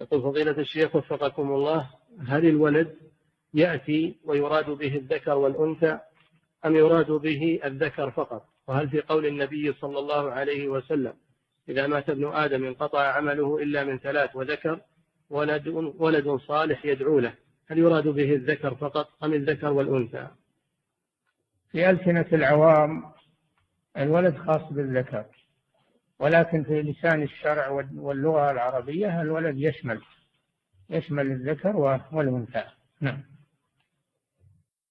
يقول فضيلة الشيخ وفقكم الله، هل الولد يأتي ويراد به الذكر والأنثى أم يراد به الذكر فقط؟ وهل في قول النبي صلى الله عليه وسلم إذا مات ابن آدم انقطع عمله إلا من ثلاث وذكر ولد صالح يدعو له، هل يراد به الذكر فقط أم الذكر والأنثى؟ في ألسنة العوام الولد خاص بالذكر، ولكن في لسان الشرع واللغة العربية الولد يشمل الذكر والأنثى. نعم.